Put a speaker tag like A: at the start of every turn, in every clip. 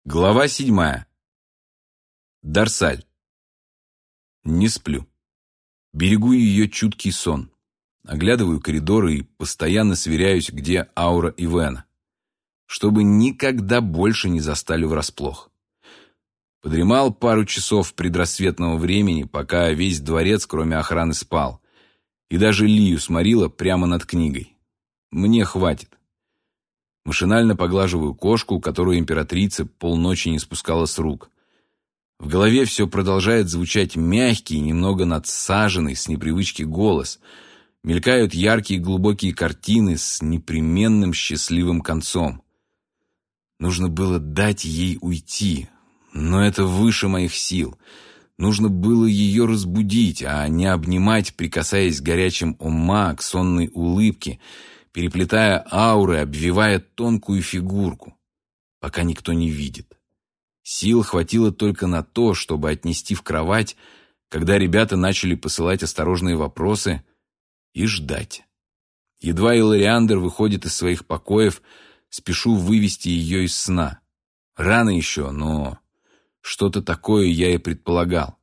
A: Глава 7. Дарсаль. Не сплю. Берегу ее чуткий сон. Оглядываю коридоры и постоянно сверяюсь, где аура Ивена, чтобы никогда больше не застали врасплох. Подремал пару часов предрассветного времени, пока весь дворец, кроме охраны, спал. И даже Лию сморила прямо над книгой. Мне хватит. Машинально поглаживаю кошку, которую императрица полночи не спускала с рук. В голове все продолжает звучать мягкий, немного надсаженный, с непривычки голос. Мелькают яркие глубокие картины с непременным счастливым концом. Нужно было дать ей уйти, но это выше моих сил. Нужно было ее разбудить, а не обнимать, прикасаясь горячим ума к сонной улыбке, переплетая ауры, обвивая тонкую фигурку, пока никто не видит. Сил хватило только на то, чтобы отнести в кровать, когда ребята начали посылать осторожные вопросы, и ждать. Едва Илариандр выходит из своих покоев, спешу вывести ее из сна. Рано еще, но что-то такое я и предполагал.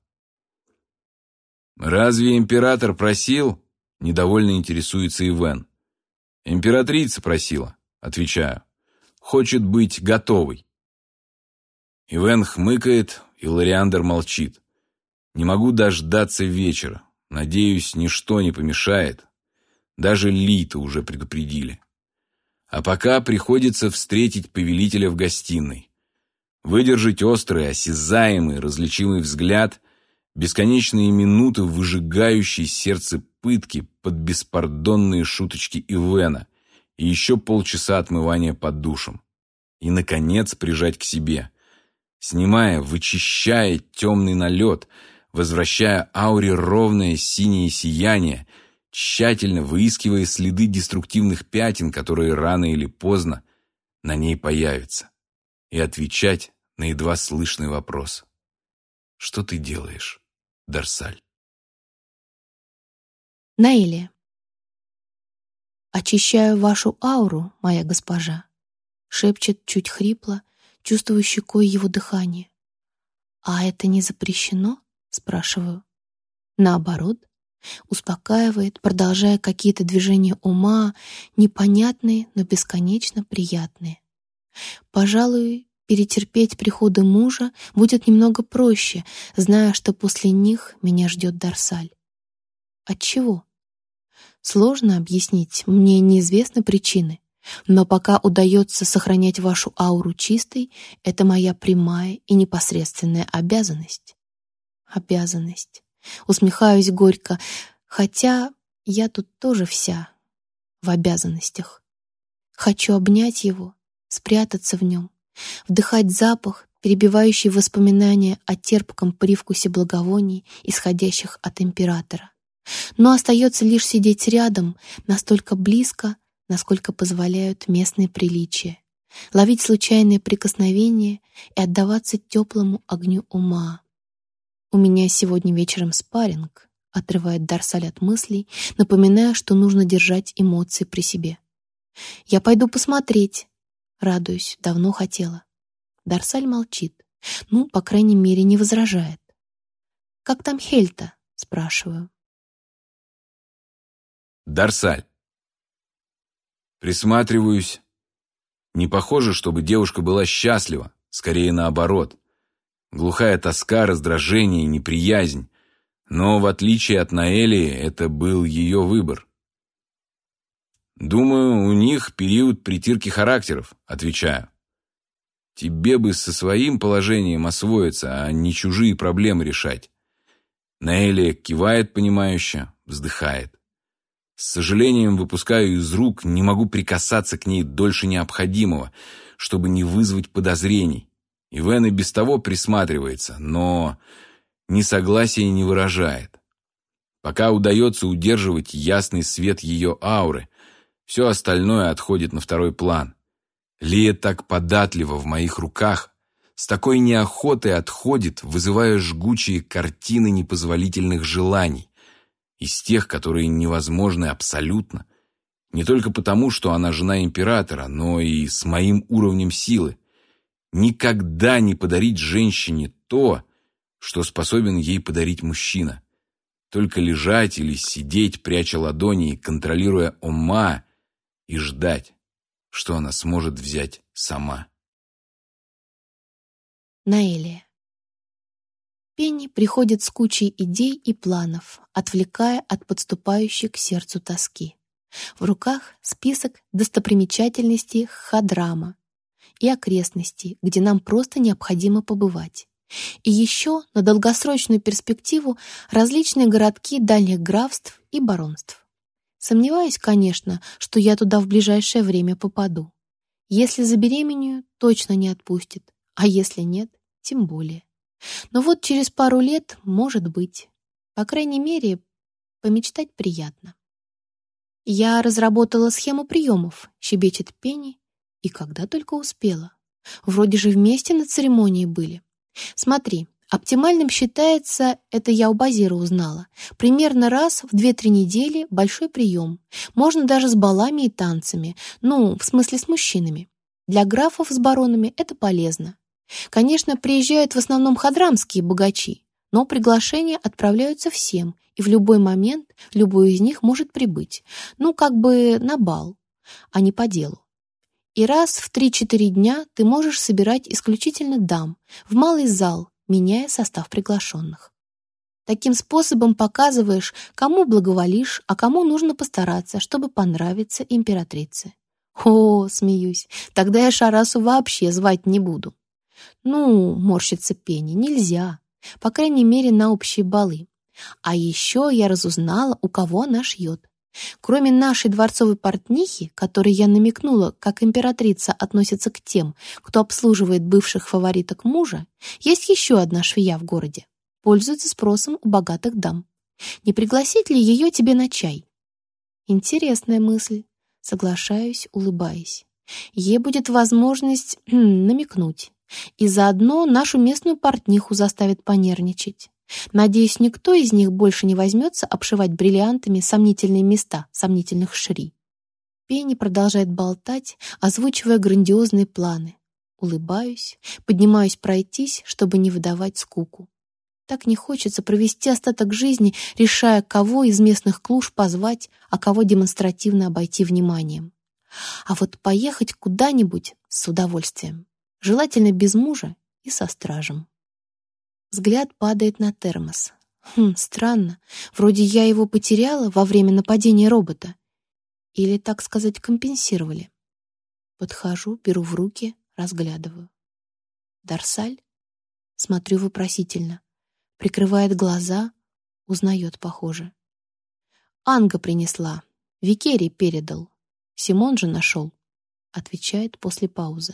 A: «Разве император просил?» — недовольно интересуется Ивен. «Императрица просила», — отвечаю. «Хочет быть готовой». Ивен хмыкает, Илариандр молчит. Не могу дождаться вечера. Надеюсь, ничто не помешает. Даже Лита уже предупредили. А пока приходится встретить повелителя в гостиной. Выдержать острый, осязаемый, различимый взгляд, бесконечные минуты, выжигающие сердце пытки под беспардонные шуточки Ивена и еще полчаса отмывания под душем. И, наконец, прижать к себе, снимая, вычищая темный налет, возвращая ауре ровное синее сияние, тщательно выискивая следы деструктивных пятен, которые рано или поздно на ней появятся, и отвечать на едва слышный вопрос. «Что ты делаешь, Дарсаль?»
B: Наэлия. «Очищаю вашу ауру, моя госпожа», — шепчет чуть хрипло, чувствую щекой его дыхание. «А это не запрещено?» — спрашиваю. Наоборот, успокаивает, продолжая какие-то движения ума, непонятные, но бесконечно приятные. Пожалуй, перетерпеть приходы мужа будет немного проще, зная, что после них меня ждет Дарсаль. Отчего? Сложно объяснить, мне неизвестны причины, но пока удается сохранять вашу ауру чистой, это моя прямая и непосредственная обязанность. Обязанность. Усмехаюсь горько, хотя я тут тоже вся в обязанностях. Хочу обнять его, спрятаться в нем, вдыхать запах, перебивающий воспоминания о терпком привкусе благовоний, исходящих от императора. Но остается лишь сидеть рядом, настолько близко, насколько позволяют местные приличия, ловить случайные прикосновения и отдаваться теплому огню ума. «У меня сегодня вечером спарринг», — отрывает Дарсаль от мыслей, напоминая, что нужно держать эмоции при себе. «Я пойду посмотреть», — радуюсь, давно хотела. Дарсаль молчит, по крайней мере, не возражает. «Как там Хельта?» — спрашиваю.
A: Дарсаль. Присматриваюсь. Не похоже, чтобы девушка была счастлива, скорее наоборот. Глухая тоска, раздражение, неприязнь. Но, в отличие от Наэлии, это был ее выбор. «Думаю, у них период притирки характеров», — отвечаю. «Тебе бы со своим положением освоиться, а не чужие проблемы решать». Наэлия кивает понимающе, вздыхает. С сожалением выпускаю из рук, не могу прикасаться к ней дольше необходимого, чтобы не вызвать подозрений. Ивен и без того присматривается, но несогласия не выражает. Пока удается удерживать ясный свет ее ауры, все остальное отходит на второй план. Лия так податлива в моих руках, с такой неохотой отходит, вызывая жгучие картины непозволительных желаний, из тех, которые невозможны абсолютно, не только потому, что она жена императора, но и с моим уровнем силы. Никогда не подарить женщине то, что способен ей подарить мужчина. Только лежать или сидеть, пряча ладони и контролируя ума, и ждать, что она сможет взять сама.
B: Наэлия. Пенни приходит с кучей идей и планов, отвлекая от подступающей к сердцу тоски. В руках список достопримечательностей Хадрама и окрестностей, где нам просто необходимо побывать. И еще на долгосрочную перспективу различные городки дальних графств и баронств. Сомневаюсь, конечно, что я туда в ближайшее время попаду. Если забеременею, точно не отпустит, а если нет, тем более. Но вот через пару лет, может быть. По крайней мере, помечтать приятно. «Я разработала схему приемов», — щебечет Пенни, и когда только успела. Вроде же вместе на церемонии были. Смотри, оптимальным считается, это я у Базира узнала, примерно раз в 2-3 недели большой прием. Можно даже с балами и танцами, в смысле с мужчинами. Для графов с баронами это полезно. Конечно, приезжают в основном хадрамские богачи, но приглашения отправляются всем, и в любой момент любой из них может прибыть. Как бы на бал, а не по делу. И раз в 3-4 дня ты можешь собирать исключительно дам в малый зал, меняя состав приглашенных. Таким способом показываешь, кому благоволишь, а кому нужно постараться, чтобы понравиться императрице. О, смеюсь, тогда я Шарасу вообще звать не буду. Морщится Пенни, нельзя. По крайней мере, на общие балы. А еще я разузнала, у кого она шьет. Кроме нашей дворцовой портнихи, которой я намекнула, как императрица относится к тем, кто обслуживает бывших фавориток мужа, есть еще одна швея в городе. Пользуется спросом у богатых дам. Не пригласить ли ее тебе на чай? Интересная мысль. Соглашаюсь, улыбаясь. Ей будет возможность намекнуть. И заодно нашу местную портниху заставит понервничать. Надеюсь, никто из них больше не возьмется обшивать бриллиантами сомнительные места сомнительных шри. Пенни продолжает болтать, озвучивая грандиозные планы. Улыбаюсь, поднимаюсь пройтись, чтобы не выдавать скуку. Так не хочется провести остаток жизни, решая, кого из местных клуж позвать, а кого демонстративно обойти вниманием. А вот поехать куда-нибудь с удовольствием. Желательно без мужа и со стражем. Взгляд падает на термос. Странно. Вроде я его потеряла во время нападения робота. Или, так сказать, компенсировали. Подхожу, беру в руки, разглядываю. Дарсаль? Смотрю вопросительно. Прикрывает глаза, узнает, похоже. Анга принесла. Викерий передал. Симон же нашел. Отвечает после паузы.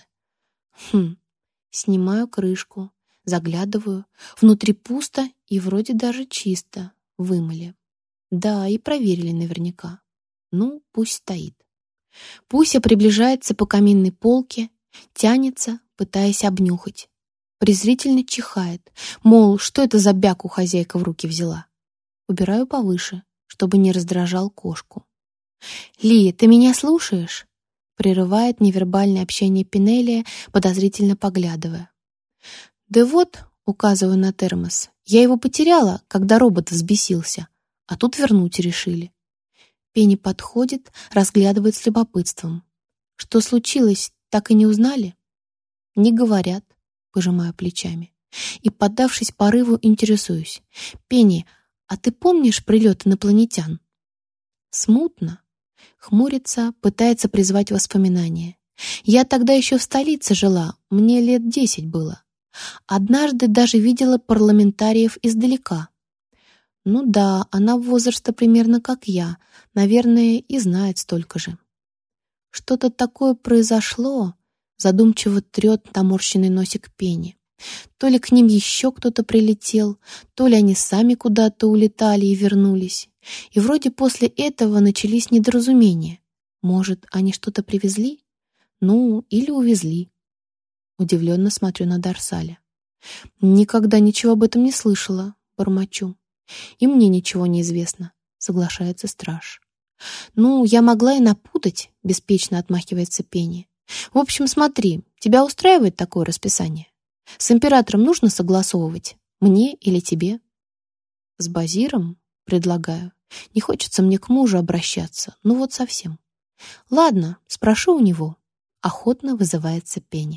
B: Снимаю крышку. Заглядываю. Внутри пусто и вроде даже чисто. Вымыли. Да, и проверили наверняка. Пусть стоит. Пуся приближается по каминной полке, тянется, пытаясь обнюхать. Презрительно чихает, мол, что это за бяку хозяйка в руки взяла. Убираю повыше, чтобы не раздражал кошку. «Ли, ты меня слушаешь?» Прерывает невербальное общение Пинелия, подозрительно поглядывая. «Да вот», — указываю на термос, — «я его потеряла, когда робот взбесился, а тут вернуть решили». Пенни подходит, разглядывает с любопытством. «Что случилось, так и не узнали?» «Не говорят», — пожимаю плечами. И, поддавшись порыву, интересуюсь. «Пенни, а ты помнишь прилет инопланетян?» «Смутно». Хмурится, пытается призвать воспоминания. «Я тогда еще в столице жила, мне лет 10 было. Однажды даже видела парламентариев издалека. Да, она возраста примерно как я, наверное, и знает столько же. Что-то такое произошло», задумчиво трет наморщенный носик Пенни. То ли к ним еще кто-то прилетел, то ли они сами куда-то улетали и вернулись. И вроде после этого начались недоразумения. Может, они что-то привезли? Или увезли. Удивленно смотрю на Дарсаля. «Никогда ничего об этом не слышала», — бормочу. «И мне ничего не известно», — соглашается страж. «Я могла и напутать», — беспечно отмахивается Пенни. В общем, смотри, тебя устраивает такое расписание? С императором нужно согласовывать, мне или тебе? С Базиром, предлагаю. Не хочется мне к мужу обращаться, ну вот совсем. Ладно, спрошу у него. Охотно вызывается Пенни.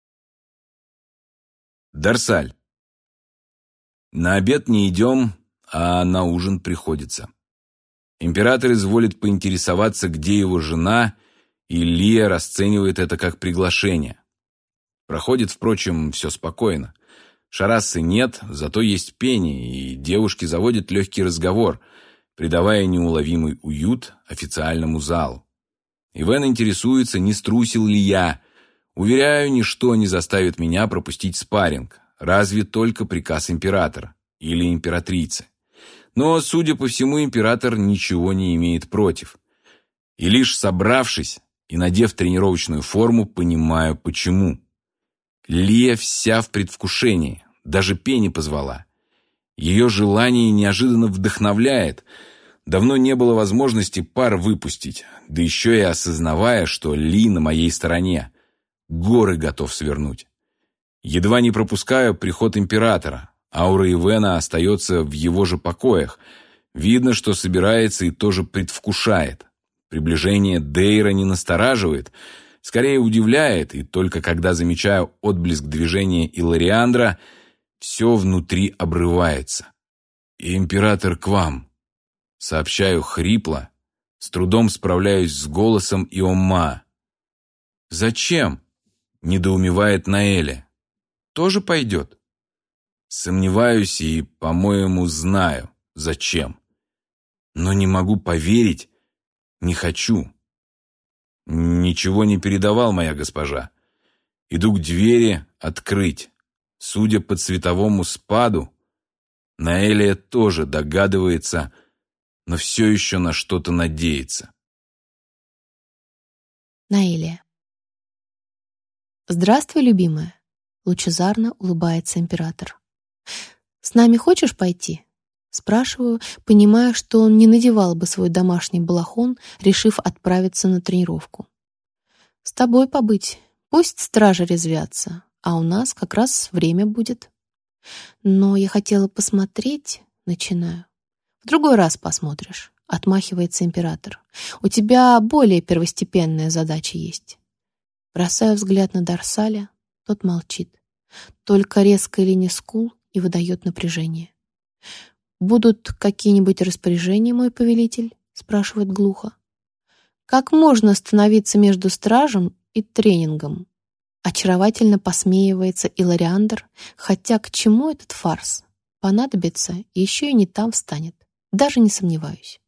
A: Дарсаль. На обед не идем, а на ужин приходится. Император изволит поинтересоваться, где его жена, и Лия расценивает это как приглашение. Проходит, впрочем, все спокойно. Шарассы нет, зато есть Пенни, и девушки заводят легкий разговор, придавая неуловимый уют официальному залу. Ивен интересуется, не струсил ли я. Уверяю, ничто не заставит меня пропустить спарринг, разве только приказ императора или императрицы. Но, судя по всему, император ничего не имеет против. И лишь собравшись и надев тренировочную форму, понимаю, почему. Лия вся в предвкушении, даже Пенни позвала. Ее желание неожиданно вдохновляет. Давно не было возможности пар выпустить, да еще и осознавая, что Ли на моей стороне. Горы готов свернуть. Едва не пропускаю приход императора. Аура Ивена остается в его же покоях. Видно, что собирается и тоже предвкушает. Приближение Дейра не настораживает, скорее удивляет, и только когда замечаю отблеск движения Илариандра, все внутри обрывается. «Император к вам», — сообщаю хрипло, с трудом справляюсь с голосом Иомма. «Зачем?» — недоумевает Наэля. «Тоже пойдет?» Сомневаюсь и, по-моему, знаю, зачем. Но не могу поверить, не хочу. Ничего не передавал, моя госпожа. Иду к двери открыть. Судя по цветовому спаду, Наэлия тоже догадывается, но все еще на что-то надеется.
B: Наэлия. «Здравствуй, любимая», — лучезарно улыбается император. «С нами хочешь пойти?» Спрашиваю, понимая, что он не надевал бы свой домашний балахон, решив отправиться на тренировку. «С тобой побыть. Пусть стражи резвятся, а у нас как раз время будет». «Но я хотела посмотреть», — начинаю. «В другой раз посмотришь», — отмахивается император. «У тебя более первостепенная задача есть». Бросаю взгляд на Дарсаля, тот молчит. Только резкая линия скул и выдает напряжение. «Будут какие-нибудь распоряжения, мой повелитель?» — спрашивает глухо. «Как можно становиться между стражем и тренингом?» Очаровательно посмеивается Илариандр, хотя к чему этот фарс? Понадобится, и еще и не там встанет. Даже не сомневаюсь.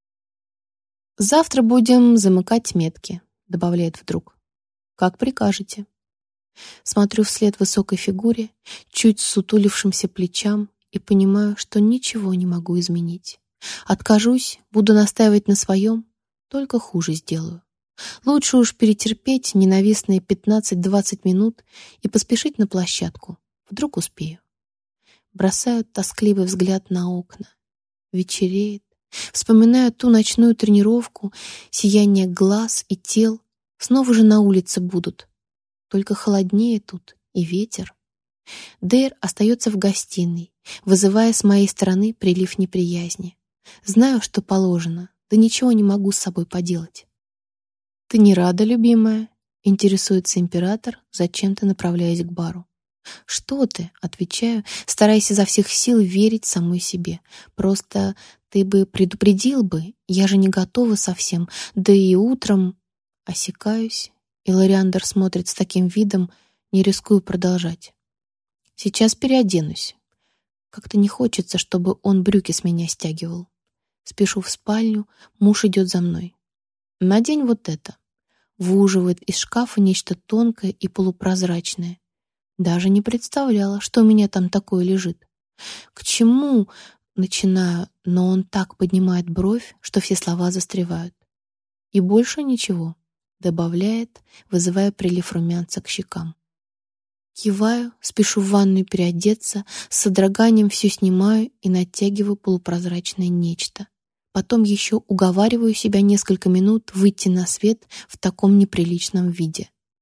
B: «Завтра будем замыкать метки», — добавляет вдруг. «Как прикажете». Смотрю вслед высокой фигуре, чуть сутулившимся плечам, и понимаю, что ничего не могу изменить. Откажусь, буду настаивать на своем, только хуже сделаю. Лучше уж перетерпеть ненавистные 15-20 минут и поспешить на площадку. Вдруг успею. Бросаю тоскливый взгляд на окна. Вечереет. Вспоминаю ту ночную тренировку, сияние глаз и тел. Снова же на улице будут. Только холоднее тут и ветер. Дейр остается в гостиной, вызывая с моей стороны прилив неприязни. Знаю, что положено, да ничего не могу с собой поделать. «Ты не рада, любимая?» — интересуется император, зачем-то направляясь к бару. «Что ты?» — отвечаю, стараясь изо всех сил верить самой себе. «Просто ты бы предупредил бы, я же не готова совсем, да и утром...» Осекаюсь, и Лориандр смотрит с таким видом, не рискую продолжать. «Сейчас переоденусь. Как-то не хочется, чтобы он брюки с меня стягивал. Спешу в спальню, муж идет за мной. Надень вот это». Выуживает из шкафа нечто тонкое и полупрозрачное. Даже не представляла, что у меня там такое лежит. «К чему?» — начинаю, но он так поднимает бровь, что все слова застревают. «И больше ничего», — добавляет, вызывая прилив румянца к щекам. Киваю, спешу в ванную переодеться, с содроганием все снимаю и натягиваю полупрозрачное нечто. Потом еще уговариваю себя несколько минут выйти на свет в таком неприличном виде.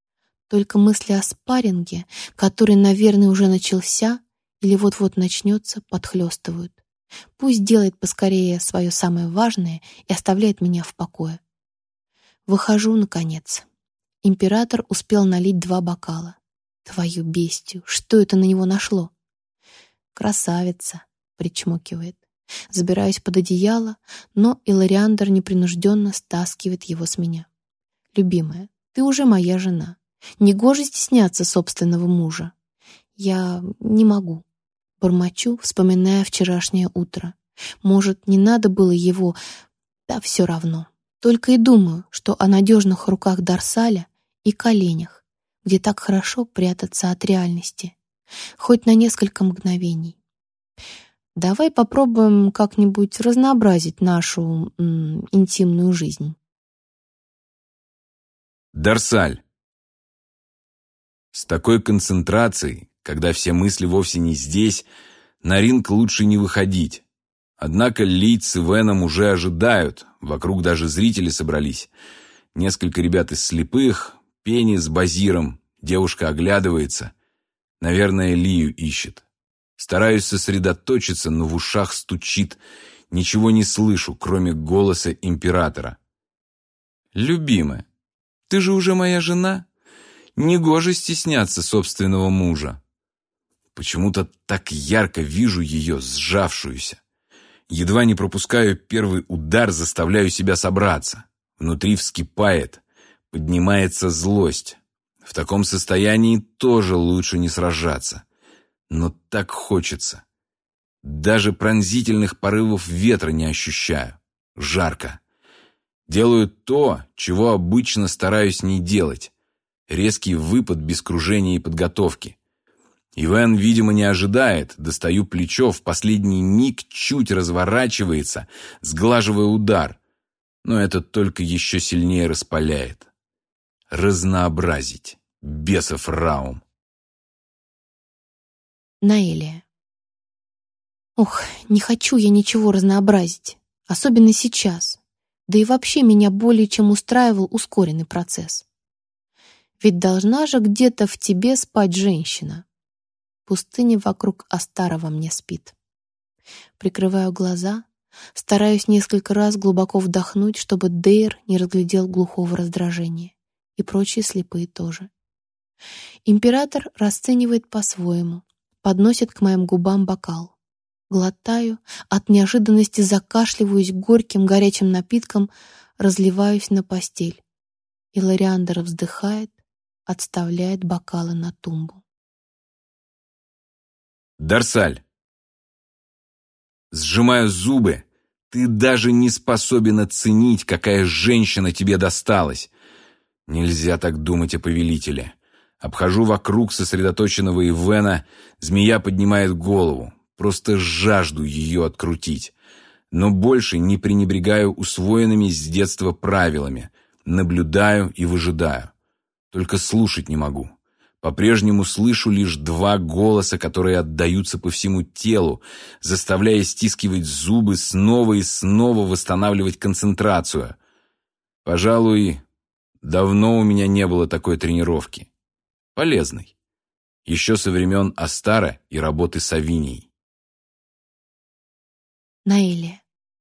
B: Только мысли о спарринге, который, наверное, уже начался или вот-вот начнется, подхлестывают. Пусть делает поскорее свое самое важное и оставляет меня в покое. Выхожу, наконец. Император успел налить 2 бокала. Твою бестию, что это на него нашло? «Красавица», — причмокивает. Забираюсь под одеяло, но Илариандр непринужденно стаскивает его с меня. «Любимая, ты уже моя жена. Негоже стесняться собственного мужа. Я не могу». Бормочу, вспоминая вчерашнее утро. Может, не надо было его... Да все равно. Только и думаю, что о надежных руках Дарсаля и коленях, где так хорошо прятаться от реальности. Хоть на несколько мгновений. Давай попробуем как-нибудь разнообразить нашу интимную жизнь.
A: Дарсаль. С такой концентрацией, когда все мысли вовсе не здесь, на ринг лучше не выходить. Однако Лид с Ивеном уже ожидают, вокруг даже зрители собрались. Несколько ребят из слепых, Пенни с Базиром, девушка оглядывается. Наверное, Лию ищет. Стараюсь сосредоточиться, но в ушах стучит. Ничего не слышу, кроме голоса императора. «Любимая, ты же уже моя жена. Негоже стесняться собственного мужа». Почему-то так ярко вижу ее, сжавшуюся. Едва не пропускаю первый удар, заставляю себя собраться. Внутри вскипает, поднимается злость. В таком состоянии тоже лучше не сражаться. Но так хочется. Даже пронзительных порывов ветра не ощущаю. Жарко. Делаю то, чего обычно стараюсь не делать. Резкий выпад без кружения и подготовки. Ивен, видимо, не ожидает. Достаю плечо, в последний миг чуть разворачивается, сглаживая удар. Но это только еще сильнее распаляет. Разнообразить. Бесов раум.
B: Наэлия. Ох, не хочу я ничего разнообразить. Особенно сейчас. Да и вообще меня более чем устраивал ускоренный процесс. Ведь должна же где-то в тебе спать женщина. Пустыня вокруг Астара во мне спит. Прикрываю глаза, стараюсь несколько раз глубоко вдохнуть, чтобы Дейр не разглядел глухого раздражения. И прочие слепые тоже. Император расценивает по-своему, подносит к моим губам бокал. Глотаю, от неожиданности закашливаюсь горьким горячим напитком, разливаюсь на постель. Илариандр вздыхает, отставляет бокалы на тумбу.
A: Дарсаль. Сжимаю зубы. Ты даже не способен оценить, какая женщина тебе досталась. Нельзя так думать о повелителе. Обхожу вокруг сосредоточенного Ивена, змея поднимает голову. Просто жажду ее открутить. Но больше не пренебрегаю усвоенными с детства правилами. Наблюдаю и выжидаю. Только слушать не могу. По-прежнему слышу лишь 2 голоса, которые отдаются по всему телу, заставляя стискивать зубы, снова и снова восстанавливать концентрацию. Пожалуй, давно у меня не было такой тренировки. Полезной. Еще со времен Астара и работы с Авинией.
B: Наэлия.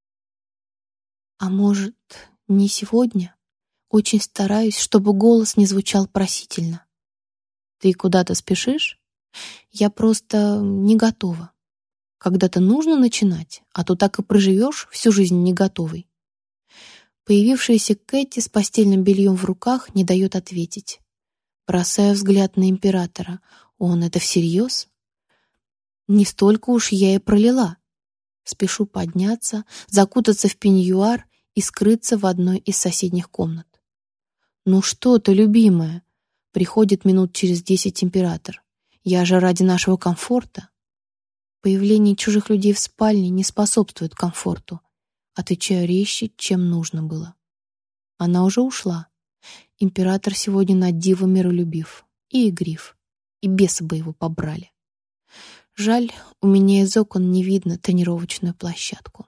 B: А может, не сегодня? Очень стараюсь, чтобы голос не звучал просительно. Ты куда-то спешишь? Я просто не готова. Когда-то нужно начинать, а то так и проживешь всю жизнь не готовой. Появившаяся Кэти с постельным бельем в руках не дает ответить. Бросаю взгляд на императора. Он это всерьез? Не столько уж я и пролила. Спешу подняться, закутаться в пеньюар и скрыться в одной из соседних комнат. «Ну что ты, любимая?» Приходит минут через 10 император. «Я же ради нашего комфорта». Появление чужих людей в спальне не способствует комфорту. Отвечаю резче, чем нужно было. Она уже ушла. Император сегодня на диво миролюбив и игрив. И бесы бы его побрали. Жаль, у меня из окон не видно тренировочную площадку.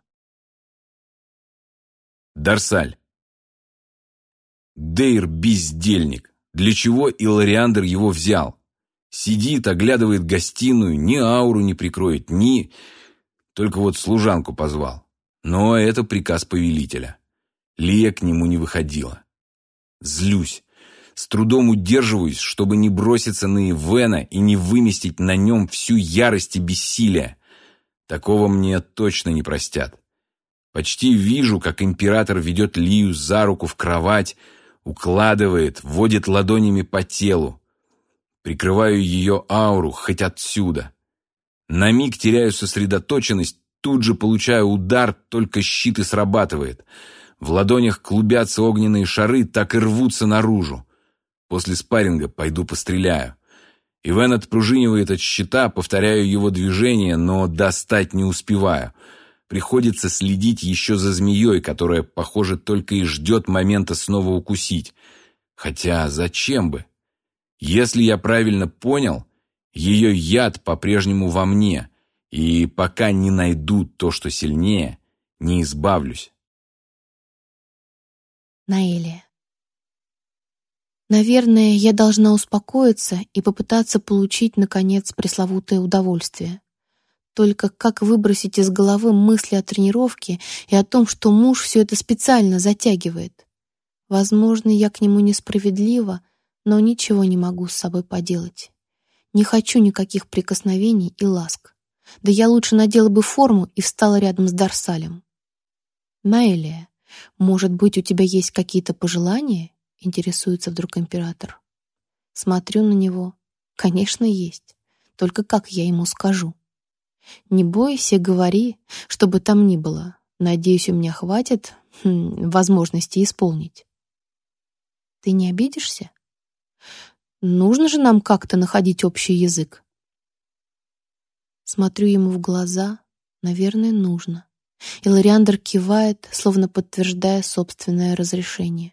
A: Дарсаль. Дейр бездельник. Для чего Иллариандр его взял? Сидит, оглядывает гостиную, ни ауру не прикроет, ни... Только вот служанку позвал. Но это приказ повелителя. Лия к нему не выходила. Злюсь. С трудом удерживаюсь, чтобы не броситься на Ивена и не выместить на нем всю ярость и бессилие. Такого мне точно не простят. Почти вижу, как император ведет Лию за руку в кровать, укладывает, водит ладонями по телу. Прикрываю ее ауру хоть отсюда. На миг теряю сосредоточенность, тут же получаю удар, только щит и срабатывает. В ладонях клубятся огненные шары, так и рвутся наружу. После спарринга пойду постреляю. Ивен отпружинивает от щита, повторяю его движение, но достать не успеваю. Приходится следить еще за змеей, которая, похоже, только и ждет момента снова укусить. Хотя зачем бы? Если я правильно понял, ее яд по-прежнему во мне, и пока не найду то, что сильнее, не избавлюсь.
B: Наэлия. Наверное, я должна успокоиться и попытаться получить, наконец, пресловутое удовольствие. Только как выбросить из головы мысли о тренировке и о том, что муж все это специально затягивает? Возможно, я к нему несправедлива, но ничего не могу с собой поделать. Не хочу никаких прикосновений и ласк. Да я лучше надела бы форму и встала рядом с Дарсалем. Наэлия, может быть, у тебя есть какие-то пожелания? Интересуется вдруг император. Смотрю на него. Конечно, есть. Только как я ему скажу? Не бойся, говори, что бы там ни было. Надеюсь, у меня хватит возможности исполнить. Ты не обидишься? Нужно же нам как-то находить общий язык. Смотрю ему в глаза. Наверное, нужно. Иллариандр кивает, словно подтверждая собственное разрешение.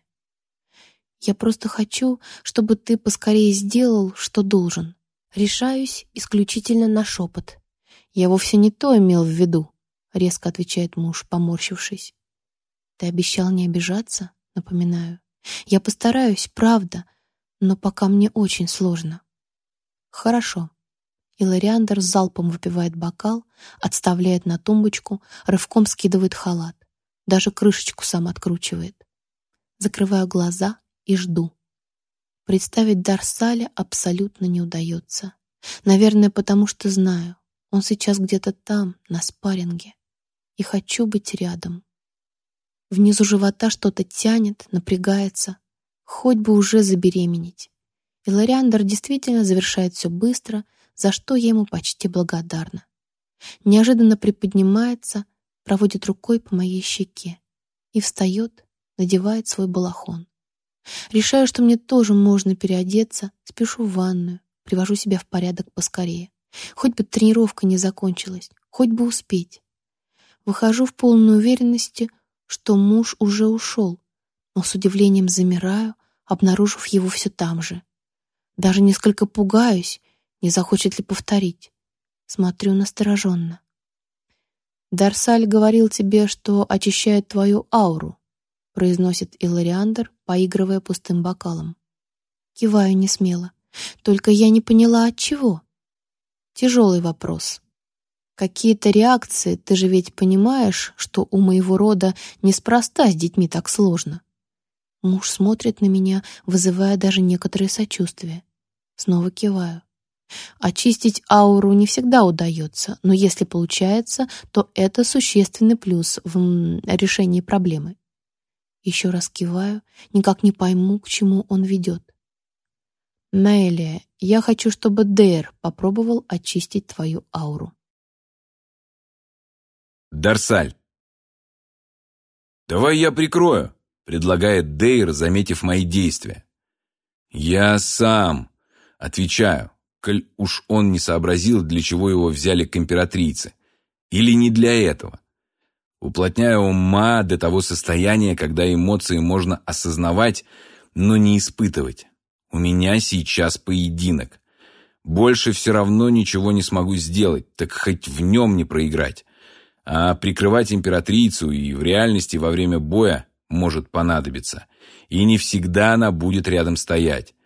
B: Я просто хочу, чтобы ты поскорее сделал, что должен. Решаюсь исключительно на шепот. Я вовсе не то имел в виду, резко отвечает муж, поморщившись. Ты обещал не обижаться, напоминаю. Я постараюсь, правда, но пока мне очень сложно. Хорошо. Иллариандр залпом выпивает бокал, отставляет на тумбочку, рывком скидывает халат. Даже крышечку сам откручивает. Закрываю глаза и жду. Представить Дарсаля абсолютно не удается. Наверное, потому что знаю, он сейчас где-то там, на спарринге. И хочу быть рядом. Внизу живота что-то тянет, напрягается. Хоть бы уже забеременеть. Иллариандр действительно завершает все быстро, за что я ему почти благодарна. Неожиданно приподнимается, проводит рукой по моей щеке и встает, надевает свой балахон. Решаю, что мне тоже можно переодеться, спешу в ванную, привожу себя в порядок поскорее. Хоть бы тренировка не закончилась, хоть бы успеть. Выхожу в полной уверенности, что муж уже ушел, но с удивлением замираю, обнаружив его все там же. Даже несколько пугаюсь, не захочет ли повторить. Смотрю настороженно. «Дарсаль говорил тебе, что очищает твою ауру», произносит Иллариандр, поигрывая пустым бокалом. Киваю несмело. Только я не поняла, от чего. Тяжелый вопрос. Какие-то реакции, ты же ведь понимаешь, что у моего рода неспроста с детьми так сложно. Муж смотрит на меня, вызывая даже некоторое сочувствие. Снова киваю. Очистить ауру не всегда удается, но если получается, то это существенный плюс в решении проблемы. Еще раз киваю, никак не пойму, к чему он ведет. Наэлия, я хочу, чтобы Дейр попробовал очистить твою ауру.
A: Дарсаль. «Давай я прикрою», — предлагает Дейр, заметив мои действия. «Я сам», — отвечаю, коль уж он не сообразил, для чего его взяли к императрице. Или не для этого. Уплотняю ума до того состояния, когда эмоции можно осознавать, но не испытывать. У меня сейчас поединок. Больше все равно ничего не смогу сделать, так хоть в нем не проиграть. А прикрывать императрицу и в реальности во время боя может понадобиться. И не всегда она будет рядом стоять.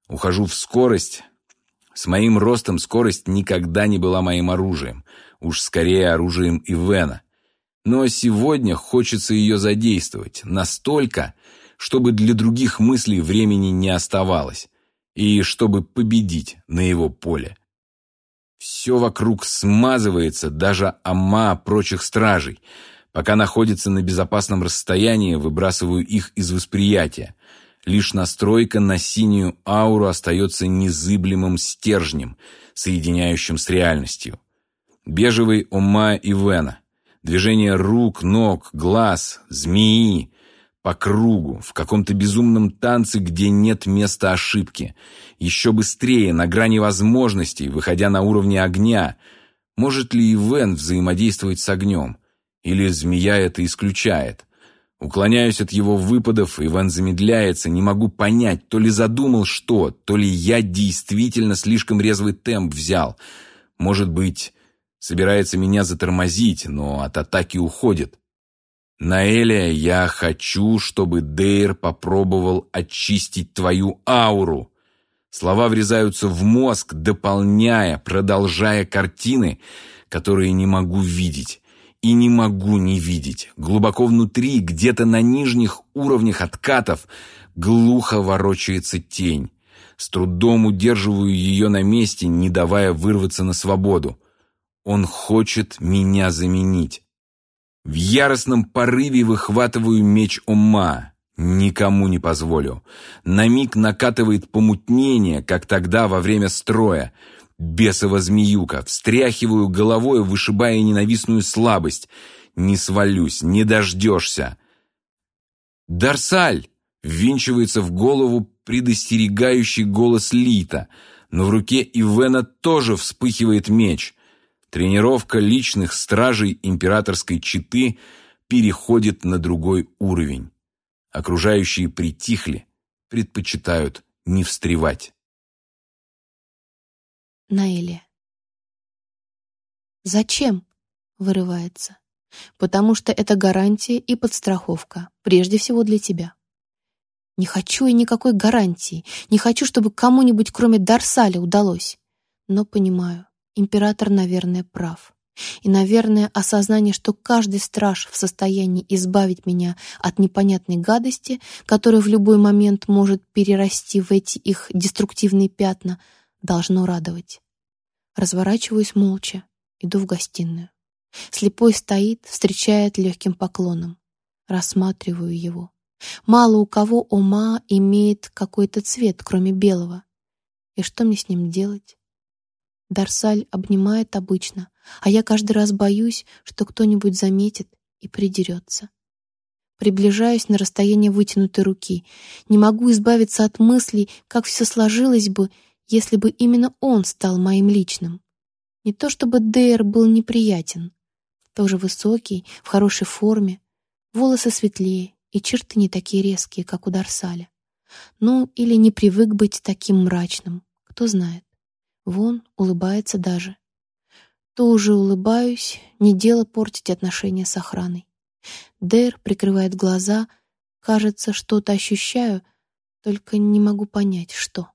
A: Ухожу в скорость. С моим ростом скорость никогда не была моим оружием. Уж скорее оружием Ивена. Но сегодня хочется ее задействовать. Настолько, чтобы для других мыслей времени не оставалось. И чтобы победить на его поле. Все вокруг смазывается, даже Омма прочих стражей. Пока находится на безопасном расстоянии, выбрасываю их из восприятия. Лишь настройка на синюю ауру остается незыблемым стержнем, соединяющим с реальностью. Бежевый Омма Ивена. Движение рук, ног, глаз, змеи. По кругу, в каком-то безумном танце, где нет места ошибки. Еще быстрее, на грани возможностей, выходя на уровни огня. Может ли Ивен взаимодействовать с огнем? Или змея это исключает? Уклоняюсь от его выпадов, Ивен замедляется, не могу понять, то ли задумал что, то ли я действительно слишком резвый темп взял. Может быть, собирается меня затормозить, но от атаки уходит. Наэлия, я хочу, чтобы Дейр попробовал очистить твою ауру. Слова врезаются в мозг, дополняя, продолжая картины, которые не могу видеть. И не могу не видеть. Глубоко внутри, где-то на нижних уровнях откатов, глухо ворочается тень. С трудом удерживаю ее на месте, не давая вырваться на свободу. Он хочет меня заменить. В яростном порыве выхватываю меч Омма. Никому не позволю. На миг накатывает помутнение, как тогда во время строя. Бесова змеюка. Встряхиваю головой, вышибая ненавистную слабость. Не свалюсь, не дождешься. «Дарсаль!» — ввинчивается в голову предостерегающий голос Лита. Но в руке Ивена тоже вспыхивает меч. Тренировка личных стражей императорской четы переходит на другой уровень. Окружающие притихли, предпочитают не встревать.
B: Наэлия. «Зачем?» — вырывается. «Потому что это гарантия и подстраховка, прежде всего для тебя. Не хочу я никакой гарантии, не хочу, чтобы кому-нибудь, кроме Дарсаля, удалось. Но понимаю, император, наверное, прав. И, наверное, осознание, что каждый страж в состоянии избавить меня от непонятной гадости, которая в любой момент может перерасти в эти их деструктивные пятна, должно радовать. Разворачиваюсь молча, иду в гостиную. Слепой стоит, встречает легким поклоном. Рассматриваю его. Мало у кого Омма имеет какой-то цвет, кроме белого. И что мне с ним делать? Дарсаль обнимает обычно, а я каждый раз боюсь, что кто-нибудь заметит и придерется. Приближаюсь на расстояние вытянутой руки. Не могу избавиться от мыслей, как все сложилось бы, если бы именно он стал моим личным. Не то чтобы Дейр был неприятен. Тоже высокий, в хорошей форме, волосы светлее и черты не такие резкие, как у Дарсаля. Ну, или не привык быть таким мрачным, кто знает. Вон, улыбается даже. Тоже улыбаюсь, не дело портить отношения с охраной. Дейр прикрывает глаза, кажется, что-то ощущаю, только не могу понять, что.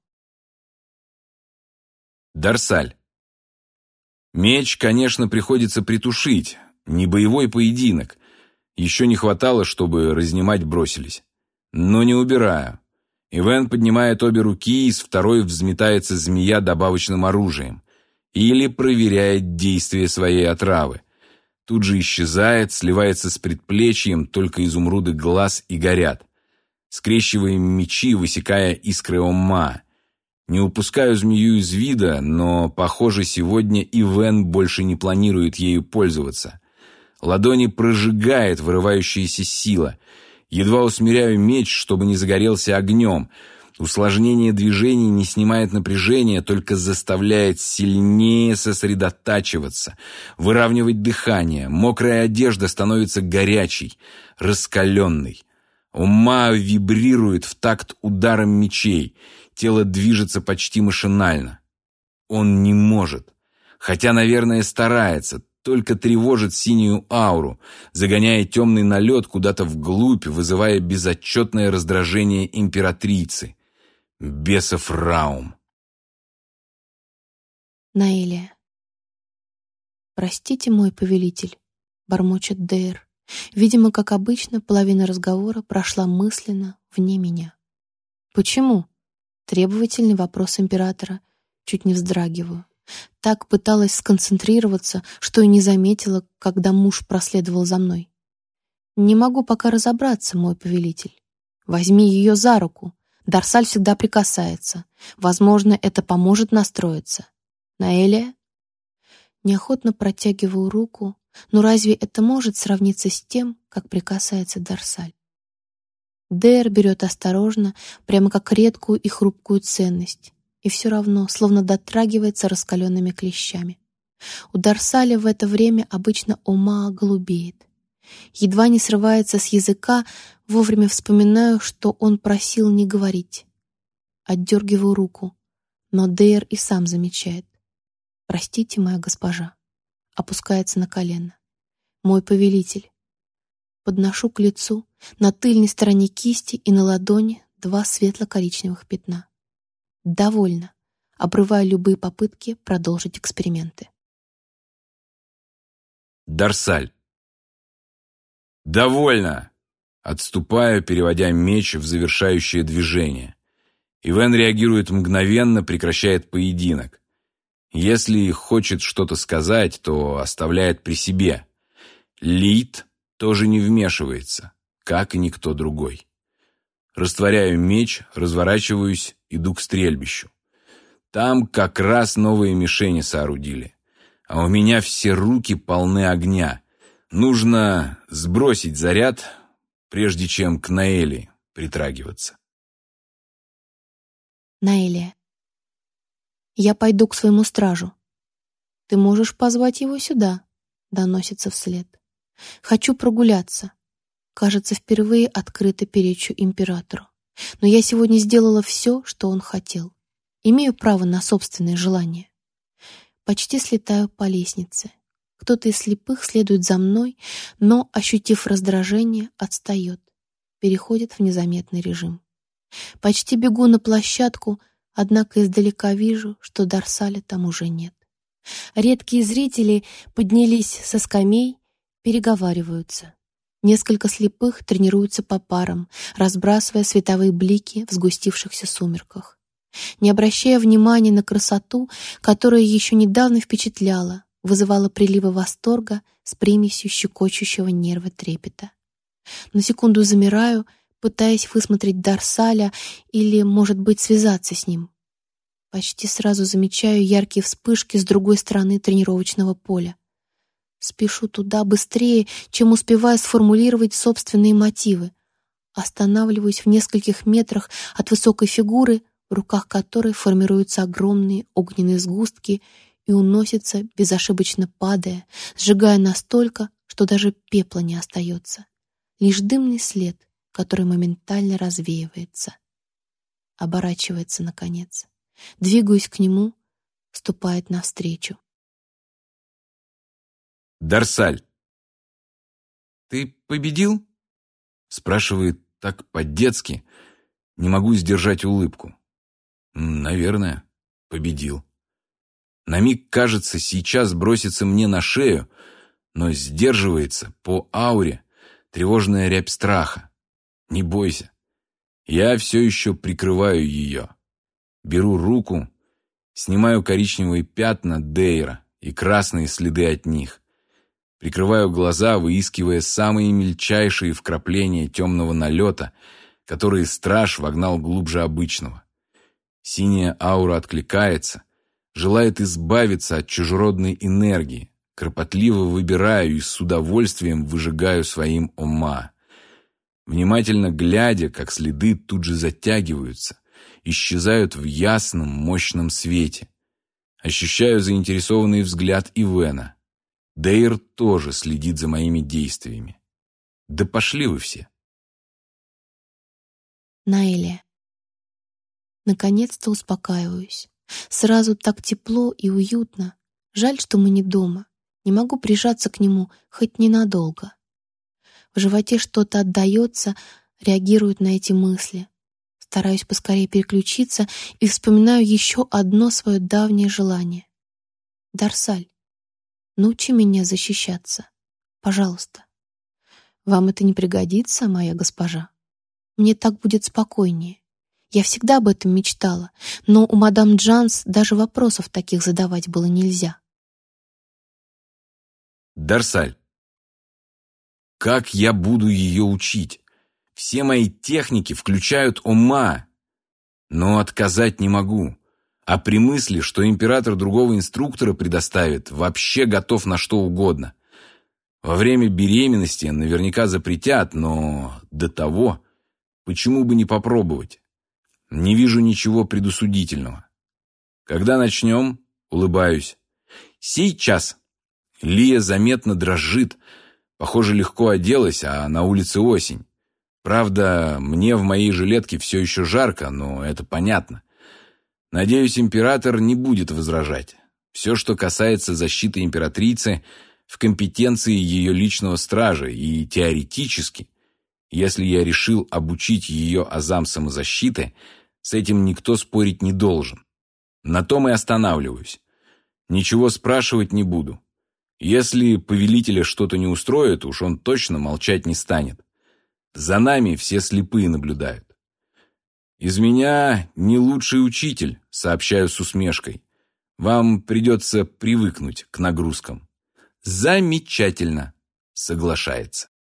A: Дарсаль. Меч, конечно, приходится притушить. Не боевой поединок. Еще не хватало, чтобы разнимать бросились. Но не убираю. Ивен поднимает обе руки, и с второй взметается змея добавочным оружием. Или проверяет действие своей отравы. Тут же исчезает, сливается с предплечьем, только изумруды глаз и горят. Скрещиваем мечи, высекая искры Омма. Не упускаю змею из вида, но, похоже, сегодня Ивен больше не планирует ею пользоваться. Ладони прожигает вырывающаяся сила. Едва усмиряю меч, чтобы не загорелся огнем. Усложнение движений не снимает напряжения, только заставляет сильнее сосредотачиваться, выравнивать дыхание. Мокрая одежда становится горячей, раскаленной. Омма вибрирует в такт ударом мечей. Тело движется почти машинально. Он не может. Хотя, наверное, старается, только тревожит синюю ауру, загоняя темный налет куда-то вглубь, вызывая безотчетное раздражение императрицы. Бесов Раум.
B: Наэлия. «Простите, мой повелитель», — бормочет Дейр. Видимо, как обычно, половина разговора прошла мысленно вне меня. «Почему?» — требовательный вопрос императора. Чуть не вздрагиваю. Так пыталась сконцентрироваться, что и не заметила, когда муж проследовал за мной. «Не могу пока разобраться, мой повелитель. Возьми ее за руку. Дарсаль всегда прикасается. Возможно, это поможет настроиться. Наэлия?» Неохотно протягиваю руку, но разве это может сравниться с тем, как прикасается Дарсаль? Дейр берет осторожно, прямо как редкую и хрупкую ценность, и все равно словно дотрагивается раскаленными клещами. У Дарсаля в это время обычно ума голубеет. Едва не срывается с языка, вовремя вспоминаю, что он просил не говорить. Отдергиваю руку, но Дейр и сам замечает. «Простите, моя госпожа», опускается на колено. «Мой повелитель». Подношу к лицу, на тыльной стороне кисти и на ладони 2 светло-коричневых пятна. Довольно. Обрываю любые попытки продолжить эксперименты.
A: Дарсаль. «Довольно!» Отступаю, переводя меч в завершающее движение. Ивен реагирует мгновенно, прекращает поединок. Если хочет что-то сказать, то оставляет при себе. Лид тоже не вмешивается, как и никто другой. Растворяю меч, разворачиваюсь, иду к стрельбищу. Там как раз новые мишени соорудили. А у меня все руки полны огня. Нужно сбросить заряд, прежде чем к Наэлии притрагиваться.
B: Наэлия. «Я пойду к своему стражу. Ты можешь позвать его сюда», — доносится вслед. «Хочу прогуляться. Кажется, впервые открыто перечу императору. Но я сегодня сделала все, что он хотел. Имею право на собственные желания. Почти слетаю по лестнице. Кто-то из слепых следует за мной, но, ощутив раздражение, отстает. Переходит в незаметный режим. Почти бегу на площадку, однако издалека вижу, что Дарсаля там уже нет. Редкие зрители поднялись со скамей, переговариваются. Несколько слепых тренируются по парам, разбрасывая световые блики в сгустившихся сумерках. Не обращая внимания на красоту, которая еще недавно впечатляла, вызывала приливы восторга с примесью щекочущего нерва трепета. На секунду замираю, пытаясь высмотреть Дарсаля или, может быть, связаться с ним. Почти сразу замечаю яркие вспышки с другой стороны тренировочного поля. Спешу туда быстрее, чем успеваю сформулировать собственные мотивы. Останавливаюсь в нескольких метрах от высокой фигуры, в руках которой формируются огромные огненные сгустки и уносятся, безошибочно падая, сжигая настолько, что даже пепла не остается. Лишь дымный след, который моментально развеивается. Оборачивается, наконец. Двигаюсь к нему, ступает навстречу.
A: Дарсаль. «Ты победил?» Спрашивает так по-детски. Не могу сдержать улыбку. Наверное, победил. На миг кажется, сейчас бросится мне на шею, но сдерживается по ауре тревожная рябь страха. Не бойся. Я все еще прикрываю ее. Беру руку, снимаю коричневые пятна Дейра и красные следы от них. Прикрываю глаза, выискивая самые мельчайшие вкрапления темного налета, которые страж вогнал глубже обычного. Синяя аура откликается, желает избавиться от чужеродной энергии. Кропотливо выбираю и с удовольствием выжигаю своим ума. Внимательно глядя, как следы тут же затягиваются, исчезают в ясном, мощном свете. Ощущаю заинтересованный взгляд Ивена. Дейр тоже следит за моими действиями. Да пошли вы все.
B: Наэлия. Наконец-то успокаиваюсь. Сразу так тепло и уютно. Жаль, что мы не дома. Не могу прижаться к нему хоть ненадолго. В животе что-то отдается, реагирует на эти мысли. Стараюсь поскорее переключиться и вспоминаю еще одно свое давнее желание. Дарсаль, научи меня защищаться. Пожалуйста. Вам это не пригодится, моя госпожа? Мне так будет спокойнее. Я всегда об этом мечтала, но у мадам Джанс даже вопросов таких задавать было нельзя.
A: Дарсаль. Как я буду ее учить? Все мои техники включают Ома, но отказать не могу. А при мысли, что император другого инструктора предоставит, вообще готов на что угодно. Во время беременности наверняка запретят, но до того, почему бы не попробовать? Не вижу ничего предосудительного. Когда начнем? Улыбаюсь. Сейчас. Лия заметно дрожит. Похоже, легко оделась, а на улице осень. Правда, мне в моей жилетке все еще жарко, но это понятно. Надеюсь, император не будет возражать. Все, что касается защиты императрицы, в компетенции ее личного стража, и теоретически, если я решил обучить ее азам самозащиты, с этим никто спорить не должен. На том и останавливаюсь. Ничего спрашивать не буду. Если повелителя что-то не устроит, уж он точно молчать не станет. За нами все слепые наблюдают. «Из меня не лучший учитель», — сообщаю с усмешкой. «Вам придется привыкнуть к нагрузкам». «Замечательно», — соглашается.